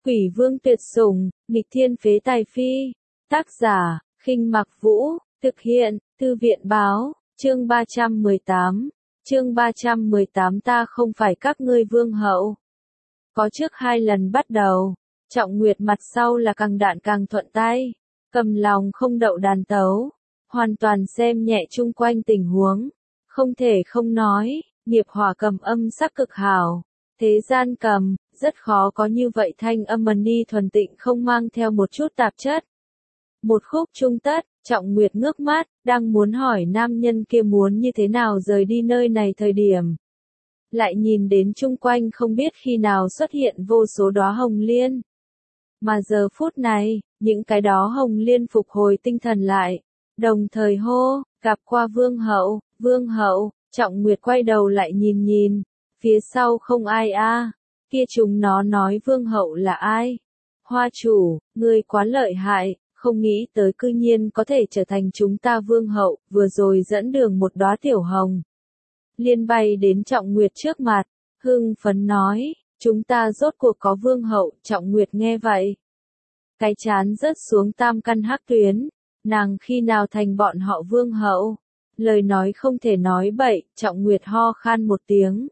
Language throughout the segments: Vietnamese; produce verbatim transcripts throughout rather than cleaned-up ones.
Quỷ vương tuyệt sủng, nghịch thiên phế tài phi. Tác giả, Khinh Mặc Vũ, thực hiện, Thư viện báo, chương ba trăm mười tám. Chương ba trăm mười tám ta không phải các ngươi vương hậu. Có trước hai lần bắt đầu, Trọng Nguyệt mặt sau là càng đạn càng thuận tay, cầm lòng không đậu đàn tấu, hoàn toàn xem nhẹ chung quanh tình huống, không thể không nói, nghiệp hỏa cầm âm sắc cực hảo, thế gian cầm, rất khó có như vậy thanh âm mani thuần tịnh không mang theo một chút tạp chất. Một khúc trung tất, Trọng Nguyệt ngước mắt, đang muốn hỏi nam nhân kia muốn như thế nào rời đi nơi này thời điểm. Lại nhìn đến chung quanh không biết khi nào xuất hiện vô số đóa hồng liên. Mà giờ phút này, những cái đó hồng liên phục hồi tinh thần lại, đồng thời hô, gặp qua vương hậu, vương hậu. Trọng Nguyệt quay đầu lại nhìn nhìn, phía sau không ai a, kia chúng nó nói vương hậu là ai? Hoa chủ, ngươi quá lợi hại, không nghĩ tới cư nhiên có thể trở thành chúng ta vương hậu, vừa rồi dẫn đường một đóa tiểu hồng. Liên bay đến Trọng Nguyệt trước mặt, hưng phấn nói, chúng ta rốt cuộc có vương hậu. Trọng Nguyệt nghe vậy, cái chán rớt xuống tam căn hắc tuyến, nàng khi nào thành bọn họ vương hậu? Lời nói không thể nói bậy. Trọng Nguyệt ho khan một tiếng,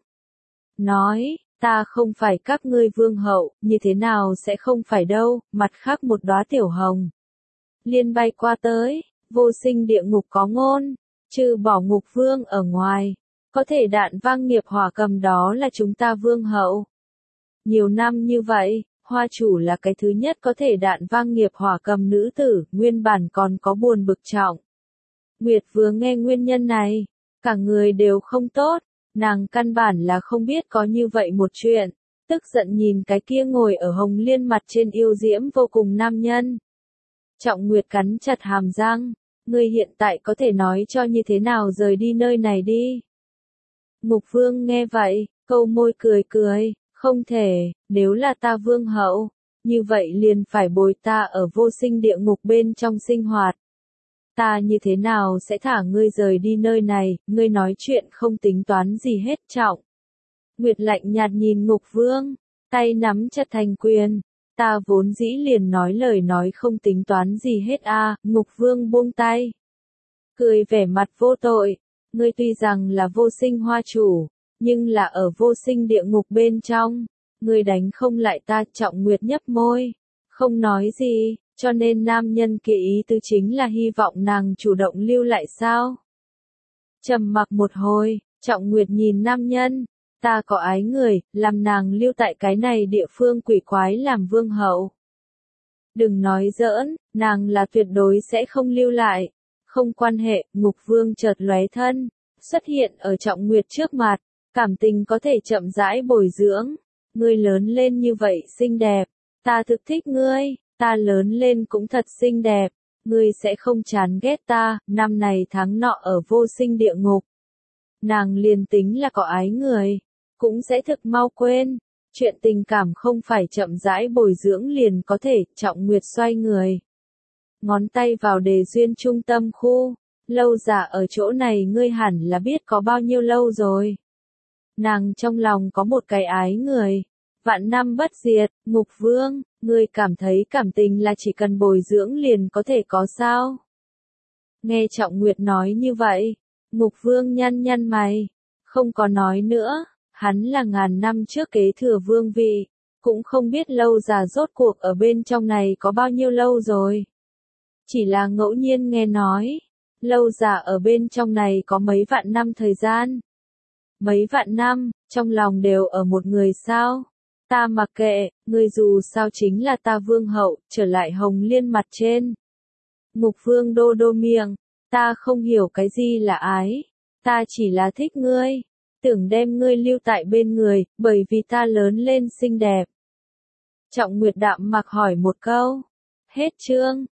nói, ta không phải các ngươi vương hậu, như thế nào sẽ không phải đâu. Mặt khác một đóa tiểu hồng liên bay qua tới, vô sinh địa ngục có ngôn, trừ bỏ ngục vương ở ngoài, có thể đạn vang nghiệp hỏa cầm đó là chúng ta vương hậu. Nhiều năm như vậy, Hoa chủ là cái thứ nhất có thể đạn vang nghiệp hỏa cầm nữ tử, nguyên bản còn có buồn bực Trọng Nguyệt vừa nghe nguyên nhân này, cả người đều không tốt, nàng căn bản là không biết có như vậy một chuyện, tức giận nhìn cái kia ngồi ở hồng liên mặt trên yêu diễm vô cùng nam nhân. Trọng Nguyệt cắn chặt hàm răng, ngươi hiện tại có thể nói cho như thế nào rời đi nơi này đi. Ngục vương nghe vậy, câu môi cười cười, không thể, nếu là ta vương hậu, như vậy liền phải bồi ta ở vô sinh địa ngục bên trong sinh hoạt. Ta như thế nào sẽ thả ngươi rời đi nơi này, ngươi nói chuyện không tính toán gì hết. Trọng Nguyệt lạnh nhạt nhìn Ngục vương, tay nắm chặt thành quyền. Ta vốn dĩ liền nói lời nói không tính toán gì hết a. À. Ngục vương buông tay, cười vẻ mặt vô tội, ngươi tuy rằng là vô sinh hoa chủ, nhưng là ở vô sinh địa ngục bên trong, ngươi đánh không lại ta. Trọng Nguyệt nhấp môi, không nói gì, cho nên nam nhân kia ý tứ chính là hy vọng nàng chủ động lưu lại sao? Trầm mặc một hồi, Trọng Nguyệt nhìn nam nhân, ta có ái người, làm nàng lưu tại cái này địa phương quỷ quái làm vương hậu. Đừng nói giỡn, nàng là tuyệt đối sẽ không lưu lại. Không quan hệ. Ngục vương chợt lóe thân, xuất hiện ở Trọng Nguyệt trước mặt, cảm tình có thể chậm rãi bồi dưỡng. Ngươi lớn lên như vậy xinh đẹp, ta thực thích ngươi, ta lớn lên cũng thật xinh đẹp, ngươi sẽ không chán ghét ta. Năm này tháng nọ ở vô sinh địa ngục, nàng liền tính là có ái người, cũng sẽ thực mau quên. Chuyện tình cảm không phải chậm rãi bồi dưỡng liền có thể. Trọng Nguyệt xoay người, ngón tay vào đề duyên trung tâm khu, lâu giả ở chỗ này ngươi hẳn là biết có bao nhiêu lâu rồi. Nàng trong lòng có một cái ái người, vạn năm bất diệt. Ngục vương, ngươi cảm thấy cảm tình là chỉ cần bồi dưỡng liền có thể có sao? Nghe Trọng Nguyệt nói như vậy, Ngục vương nhăn nhăn mày, không có nói nữa. Hắn là ngàn năm trước kế thừa vương vị, cũng không biết lâu già rốt cuộc ở bên trong này có bao nhiêu lâu rồi. Chỉ là ngẫu nhiên nghe nói, lâu già ở bên trong này có mấy vạn năm thời gian. Mấy vạn năm, trong lòng đều ở một người sao? Ta mặc kệ, ngươi dù sao chính là ta vương hậu. Trở lại hồng liên mặt trên, Ngục vương đô đô miệng, ta không hiểu cái gì là ái, ta chỉ là thích ngươi, tưởng đem ngươi lưu tại bên người, bởi vì ta lớn lên xinh đẹp. Trọng Nguyệt đạm mặc hỏi một câu. Hết chương.